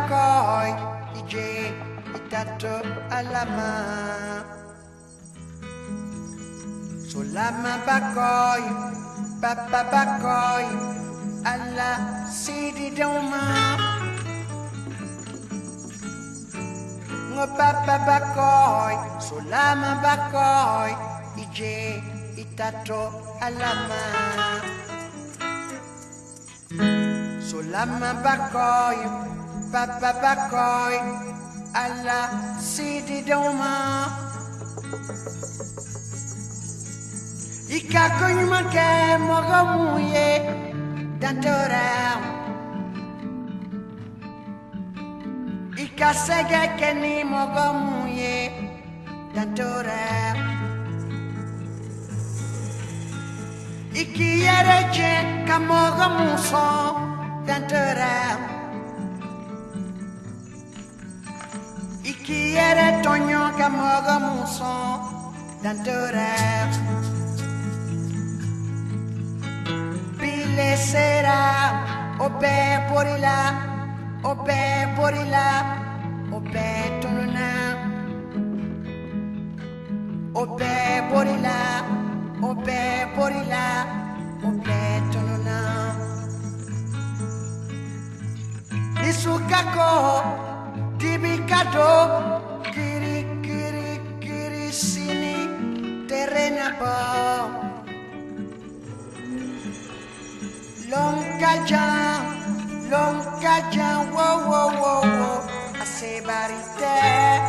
bakoy, ije itato alama. Sulama bakoy, papa bakoy, alla sidi doma. Ngo papa bakoy, sulama bakoy, ije itato alama. Sulama bakoy, papa bakoy, alla sidi doma. Ika konyuma ke mogo muye dantora. Ika sege ke ni mogo muye dantora. Iki yereje ka mogo muso dantora. Iki yere tonyo ka mogo muso dantora. Pile sera obe porila, obe porila, obe tonona. Obe porila, obe porila, obe tonona. Isukako tibikado kiri kiri kiri sini terena po. Long kaja, wo wo wo wo, asebarite.